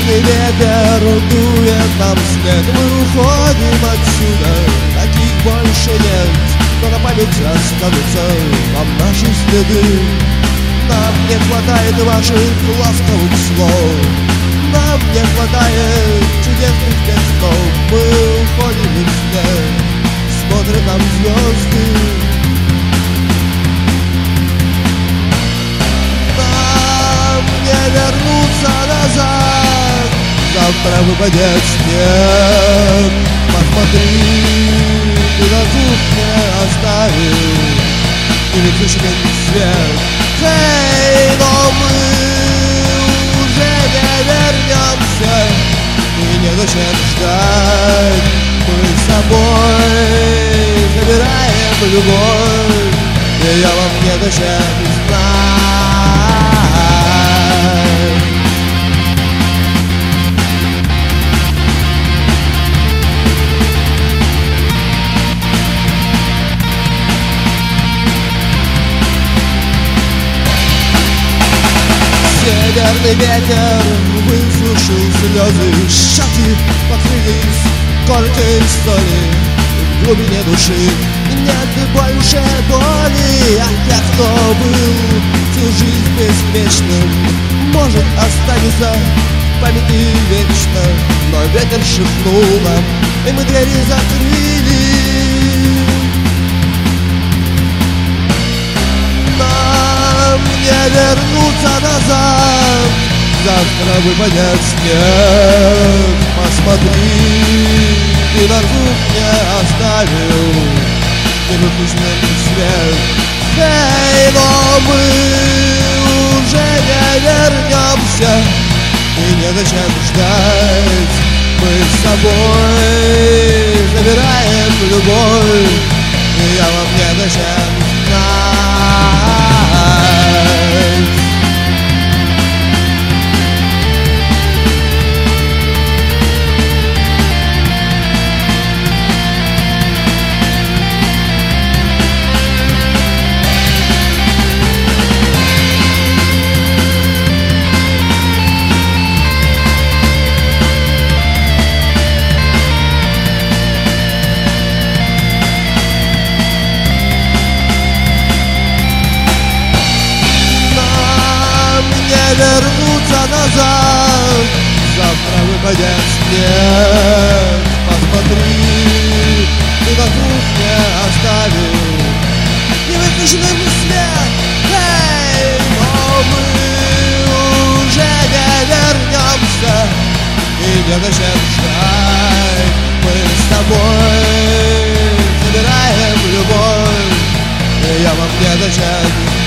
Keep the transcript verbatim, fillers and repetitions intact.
Снежный ветер дует нам вслед. Мы уходим отсюда, таких больше нет. Но на память останутся вам наши следы. Нам не хватает ваших ласковых слов, нам не хватает чудесных текстов. Мы уходим вслед, смотрят нам звезды. Нам не вернуться назад, завтра выпадет снег. Посмотри, ты на кухне оставил электрический свет. Эй, но мы уже не вернемся, и незачем ждать. Мы с собой забираем любовь, ее вам незачем знать. Северный ветер высушил слезы, шаги покрылись коркой соли. В глубине души нет больше боли, а те, кто был всю жизнь беспечным, может останется в памяти вечно. Но ветер шепнул нам, и мы двери закрыли. Не вернуться назад, завтра выпадет снег. Посмотри, ты на кухне оставил невыключенный свет. Эй, но мы уже не вернемся, и незачем ждать. Мы с собой забираем любовь, и я вам незачем знать. Вернуться назад, завтра выпадет снег. Посмотри, ты на кухне оставил невыключенный свет. Эй, но мы уже не вернемся, и незачем ждать. Мы с тобой забираем любовь, и я вам незачем.